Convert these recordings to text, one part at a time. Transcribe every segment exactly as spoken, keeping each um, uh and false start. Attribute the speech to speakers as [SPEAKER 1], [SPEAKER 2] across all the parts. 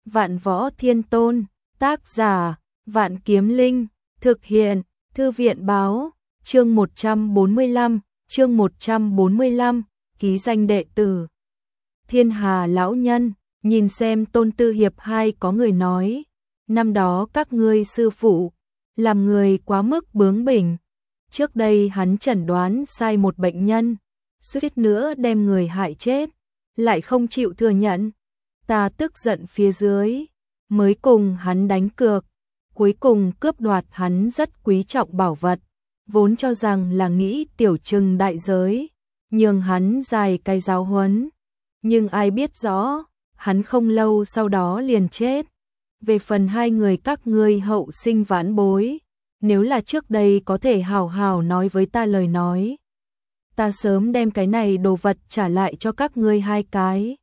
[SPEAKER 1] Vạn Võ Thiên Tôn, tác giả, Vạn Kiếm Linh, thực hiện, Thư viện báo, chương một trăm bốn mươi lăm, chương một trăm bốn mươi lăm, ký danh đệ tử. Thiên Hà lão nhân, nhìn xem Tôn Tư Hiệp hai có người nói, năm đó các ngươi sư phụ, làm người quá mức bướng bỉnh. Trước đây hắn chẩn đoán sai một bệnh nhân, suýt nữa đem người hại chết, lại không chịu thừa nhận. Ta tức giận phía dưới, mới cùng hắn đánh cược, cuối cùng cướp đoạt hắn rất quý trọng bảo vật, vốn cho rằng là nghĩ tiểu trừng đại giới, nhường hắn dài cái giáo huấn. Nhưng ai biết rõ, hắn không lâu sau đó liền chết. Về phần hai người các ngươi hậu sinh vãn bối, nếu là trước đây có thể hào hào nói với ta lời nói, ta sớm đem cái này đồ vật trả lại cho các ngươi hai cái.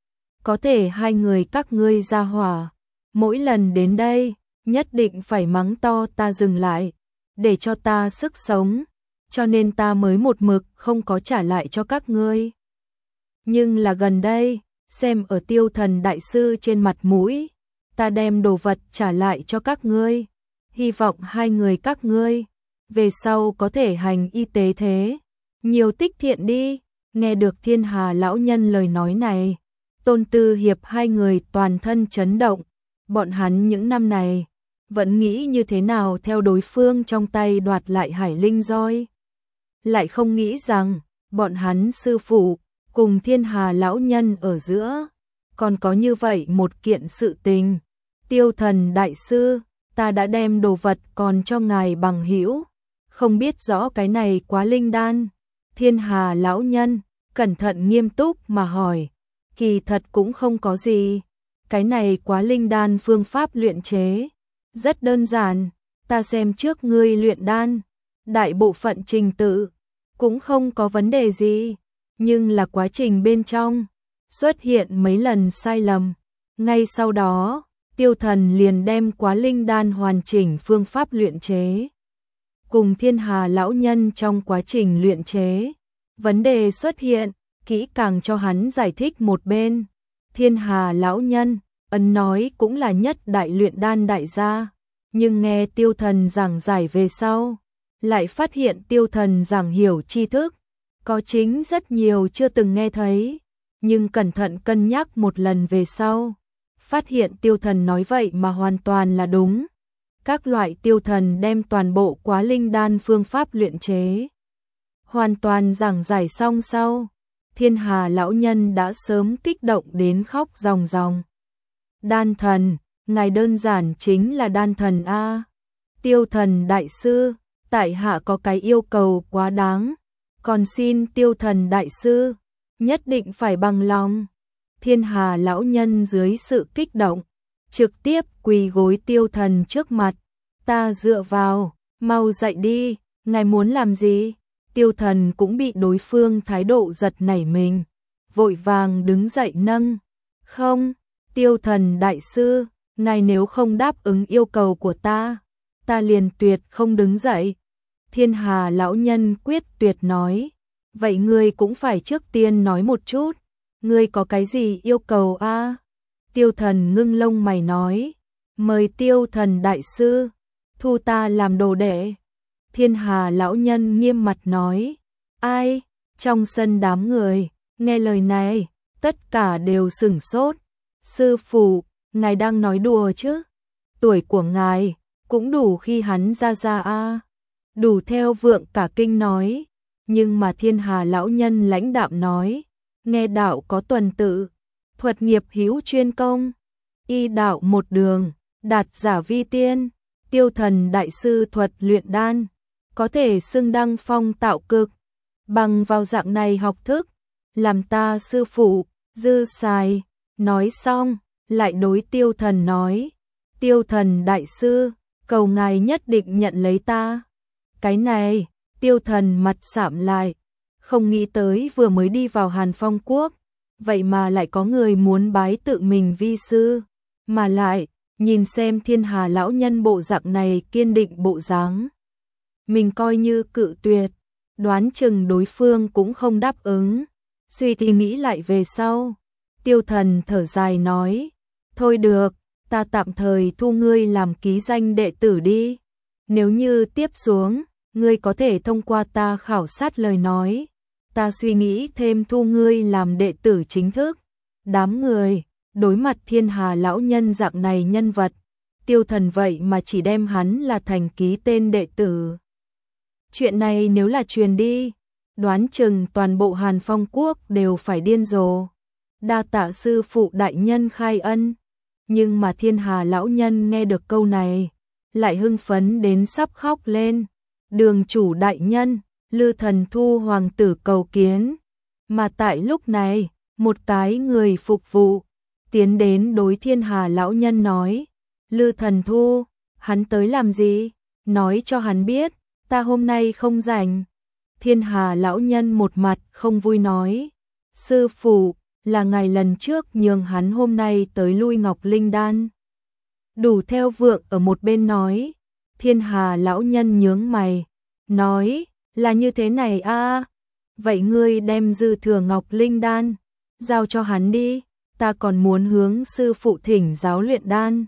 [SPEAKER 1] Có thể hai người các ngươi ra hỏa, mỗi lần đến đây, nhất định phải mắng to ta dừng lại, để cho ta sức sống, cho nên ta mới một mực không có trả lại cho các ngươi. Nhưng là gần đây, xem ở Tiêu Thần đại sư trên mặt mũi, ta đem đồ vật trả lại cho các ngươi, hy vọng hai người các ngươi về sau có thể hành y tế thế, nhiều tích thiện đi. Nghe được Thiên Hà lão nhân lời nói này, Tôn Tư Hiệp hai người toàn thân chấn động, bọn hắn những năm này vẫn nghĩ như thế nào theo đối phương trong tay đoạt lại Hải Linh roi, lại không nghĩ rằng bọn hắn sư phụ cùng Thiên Hà lão nhân ở giữa còn có như vậy một kiện sự tình. Tiêu Thần đại sư, ta đã đem đồ vật còn cho ngài bằng hữu, không biết rõ cái này quá linh đan. Thiên Hà lão nhân cẩn thận nghiêm túc mà hỏi, kỳ thật cũng không có gì, cái này quá linh đan phương pháp luyện chế rất đơn giản, ta xem trước ngươi luyện đan, đại bộ phận trình tự cũng không có vấn đề gì, nhưng là quá trình bên trong xuất hiện mấy lần sai lầm. Ngay sau đó, Tiêu Thần liền đem quá linh đan hoàn chỉnh phương pháp luyện chế cùng Thiên Hà lão nhân trong quá trình luyện chế vấn đề xuất hiện, kỹ càng cho hắn giải thích một bên. Thiên Hà lão nhân ấn nói cũng là nhất đại luyện đan đại gia, nhưng nghe Tiêu Thần giảng giải về sau, lại phát hiện Tiêu Thần giảng hiểu tri thức có chính rất nhiều chưa từng nghe thấy, nhưng cẩn thận cân nhắc một lần về sau, phát hiện Tiêu Thần nói vậy mà hoàn toàn là đúng. Các loại Tiêu Thần đem toàn bộ quá linh đan phương pháp luyện chế hoàn toàn giảng giải xong sau, Thiên Hà lão nhân đã sớm kích động đến khóc ròng ròng. Đan thần, ngài đơn giản chính là đan thần a. Tiêu Thần đại sư, tại hạ có cái yêu cầu quá đáng, còn xin Tiêu Thần đại sư nhất định phải bằng lòng. Thiên Hà lão nhân dưới sự kích động, trực tiếp quỳ gối Tiêu Thần trước mặt. Ta dựa vào, mau dậy đi, ngài muốn làm gì? Tiêu Thần cũng bị đối phương thái độ giật nảy mình, vội vàng đứng dậy nâng. Không, Tiêu Thần đại sư, ngài nếu không đáp ứng yêu cầu của ta, ta liền tuyệt không đứng dậy. Thiên Hà lão nhân quyết tuyệt nói, vậy ngươi cũng phải trước tiên nói một chút, ngươi có cái gì yêu cầu a? Tiêu Thần ngưng lông mày nói, mời Tiêu Thần đại sư thu ta làm đồ đệ. Thiên Hà lão nhân nghiêm mặt nói, ai? Trong sân đám người nghe lời này, tất cả đều sửng sốt. Sư phụ, ngài đang nói đùa chứ? Tuổi của ngài cũng đủ khi hắn ra ra a. Đủ theo vượng cả kinh nói, nhưng mà Thiên Hà lão nhân lãnh đạm nói, nghe đạo có tuần tự, thuật nghiệp hữu chuyên công, y đạo một đường, đạt giả vi tiên. Tiêu Thần đại sư thuật luyện đan có thể xưng đăng phong tạo cực, bằng vào dạng này học thức, làm ta sư phụ dư xài. Nói xong, lại đối Tiêu Thần nói, Tiêu Thần đại sư, cầu ngài nhất định nhận lấy ta. Cái này, Tiêu Thần mặt sạm lại, không nghĩ tới vừa mới đi vào Hàn Phong quốc, vậy mà lại có người muốn bái tự mình vi sư, mà lại nhìn xem Thiên Hà lão nhân bộ dạng này kiên định bộ dáng, mình coi như cự tuyệt, đoán chừng đối phương cũng không đáp ứng. Suy thì nghĩ lại về sau, Tiêu Thần thở dài nói, Thôi được, ta tạm thời thu ngươi làm ký danh đệ tử đi. Nếu như tiếp xuống, ngươi có thể thông qua ta khảo sát lời nói, ta suy nghĩ thêm thu ngươi làm đệ tử chính thức. Đám người, đối mặt Thiên Hà lão nhân dạng này nhân vật, Tiêu Thần vậy mà chỉ đem hắn là thành ký tên đệ tử. Chuyện này nếu là truyền đi, đoán chừng toàn bộ Hàn Phong quốc đều phải điên rồ. Đa tạ sư phụ đại nhân khai ân. Nhưng mà Thiên Hà lão nhân nghe được câu này, lại hưng phấn đến sắp khóc lên. Đường chủ đại nhân, Lư Thần Thu hoàng tử cầu kiến. Mà tại lúc này, một cái người phục vụ tiến đến đối Thiên Hà lão nhân nói, Lư Thần Thu, hắn tới làm gì? Nói cho hắn biết, ta hôm nay không rảnh. Thiên Hà lão nhân một mặt không vui nói, sư phụ, là ngày lần trước nhường hắn hôm nay tới lui Ngọc Linh Đan. Đủ Theo Vượng ở một bên nói, Thiên Hà lão nhân nhướng mày, nói, là như thế này a, à, vậy ngươi đem dư thừa Ngọc Linh Đan giao cho hắn đi, ta còn muốn hướng sư phụ thỉnh giáo luyện đan.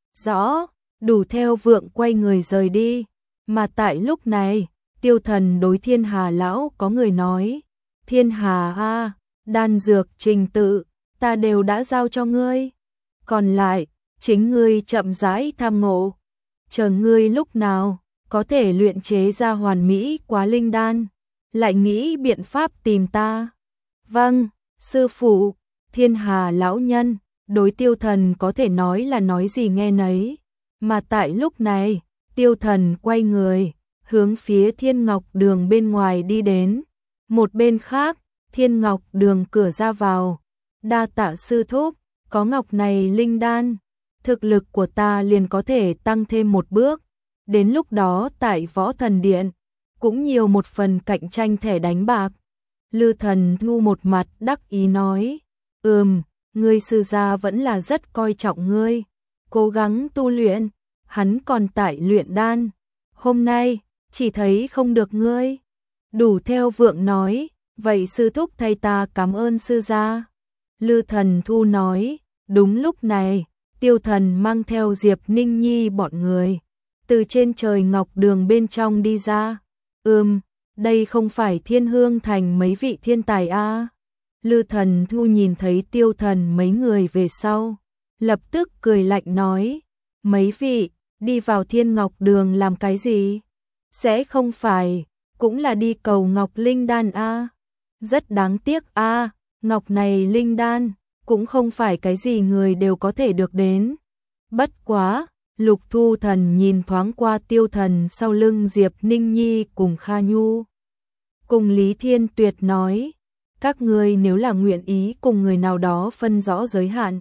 [SPEAKER 1] Rõ. Đủ Theo Vượng quay người rời đi, mà tại lúc này, Tiêu Thần đối Thiên Hà lão có người nói, Thiên Hà a, đan dược trình tự, ta đều đã giao cho ngươi, còn lại, chính ngươi chậm rãi tham ngộ, chờ ngươi lúc nào có thể luyện chế ra hoàn mỹ quá linh đan, lại nghĩ biện pháp tìm ta. Vâng, sư phụ. Thiên Hà lão nhân đối Tiêu Thần có thể nói là nói gì nghe nấy, mà tại lúc này, Tiêu Thần quay người, hướng phía Thiên Ngọc Đường bên ngoài đi đến. Một bên khác, Thiên Ngọc Đường cửa ra vào, đa tạ sư thúc, có ngọc này linh đan, thực lực của ta liền có thể tăng thêm một bước. Đến lúc đó tại Võ Thần Điện, cũng nhiều một phần cạnh tranh thẻ đánh bạc. Lư Thần Thu một mặt đắc ý nói, ừm, ngươi sư gia vẫn là rất coi trọng ngươi, cố gắng tu luyện, hắn còn tại luyện đan, hôm nay, chỉ thấy không được ngươi. Đủ Theo Vượng nói, vậy sư thúc thay ta cảm ơn sư gia. Lư Thần Thu nói, đúng lúc này, Tiêu Thần mang theo Diệp Ninh Nhi bọn người, từ trên trời Ngọc Đường bên trong đi ra. Ừm, đây không phải Thiên Hương Thành mấy vị thiên tài a? À? Lư Thần Thu nhìn thấy Tiêu Thần mấy người về sau, lập tức cười lạnh nói, mấy vị, đi vào Thiên Ngọc Đường làm cái gì? Sẽ không phải, cũng là đi cầu Ngọc Linh Đan a? À? Rất đáng tiếc a, à, Ngọc này Linh Đan, cũng không phải cái gì người đều có thể được đến. Bất quá, Lục Thu Thần nhìn thoáng qua Tiêu Thần sau lưng Diệp Ninh Nhi cùng Kha Nhu. Cùng Lý Thiên Tuyệt nói, các ngươi nếu là nguyện ý cùng người nào đó phân rõ giới hạn,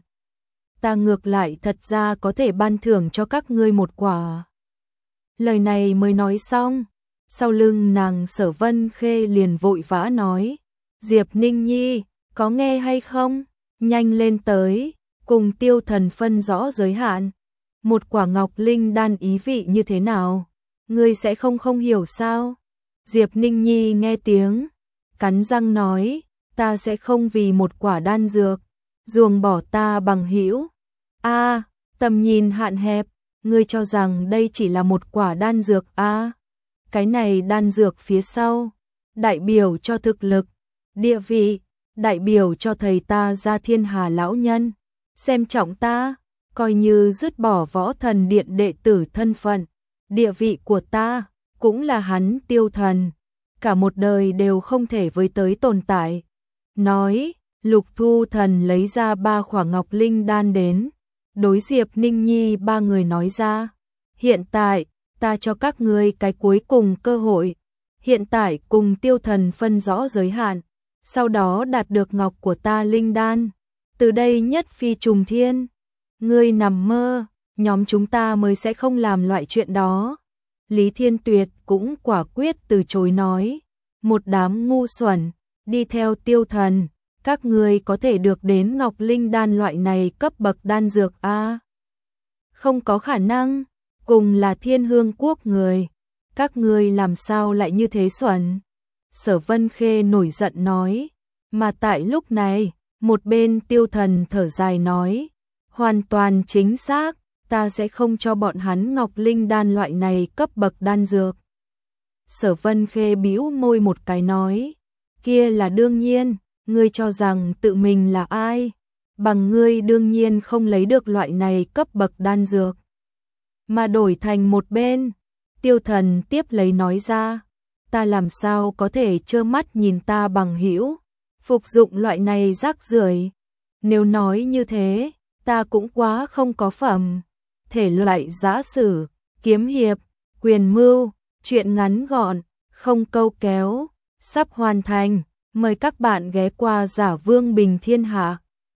[SPEAKER 1] ta ngược lại thật ra có thể ban thưởng cho các ngươi một quả. Lời này mới nói xong, sau lưng nàng Sở Vân Khê liền vội vã nói, Diệp Ninh Nhi, có nghe hay không? Nhanh lên tới, cùng Tiêu Thần phân rõ giới hạn. Một quả ngọc linh đan ý vị như thế nào? Ngươi sẽ không không hiểu sao? Diệp Ninh Nhi nghe tiếng, cắn răng nói, ta sẽ không vì một quả đan dược, ruồng bỏ ta bằng hữu. A, à, tầm nhìn hạn hẹp, ngươi cho rằng đây chỉ là một quả đan dược a? À, cái này đan dược phía sau, đại biểu cho thực lực, địa vị, đại biểu cho thầy ta ra Thiên Hà lão nhân, xem trọng ta, coi như dứt bỏ Võ Thần Điện đệ tử thân phận, địa vị của ta, cũng là hắn Tiêu Thần, cả một đời đều không thể với tới tồn tại. Nói, Lục Thu Thần lấy ra ba khỏa ngọc linh đan đến, đối Diệp Ninh Nhi ba người nói ra, hiện tại, ta cho các ngươi cái cuối cùng cơ hội, hiện tại cùng Tiêu Thần phân rõ giới hạn, sau đó đạt được ngọc của ta linh đan, từ đây nhất phi trùng thiên. Ngươi nằm mơ, nhóm chúng ta mới sẽ không làm loại chuyện đó. Lý Thiên Tuyệt cũng quả quyết từ chối nói, một đám ngu xuẩn, đi theo Tiêu Thần, các ngươi có thể được đến ngọc linh đan loại này cấp bậc đan dược a? À, không có khả năng, cùng là Thiên Hương quốc người, các ngươi làm sao lại như thế xuẩn? Sở Vân Khê nổi giận nói, mà tại lúc này, một bên Tiêu Thần thở dài nói, Hoàn toàn chính xác, ta sẽ không cho bọn hắn Ngọc Linh đan loại này cấp bậc đan dược. Sở Vân Khê bĩu môi một cái nói, kia là đương nhiên, ngươi cho rằng tự mình là ai? Bằng ngươi đương nhiên không lấy được loại này cấp bậc đan dược. Mà đổi thành một bên, Tiêu Thần tiếp lấy nói ra, ta làm sao có thể trơ mắt nhìn ta bằng hữu phục dụng loại này rác rưởi. Nếu nói như thế, ta cũng quá không có phẩm. Thể loại giã sử, kiếm hiệp, quyền mưu, truyện ngắn gọn, không câu kéo, sắp hoàn thành. Mời các bạn ghé qua Giả Vương Bình Thiên Hạ.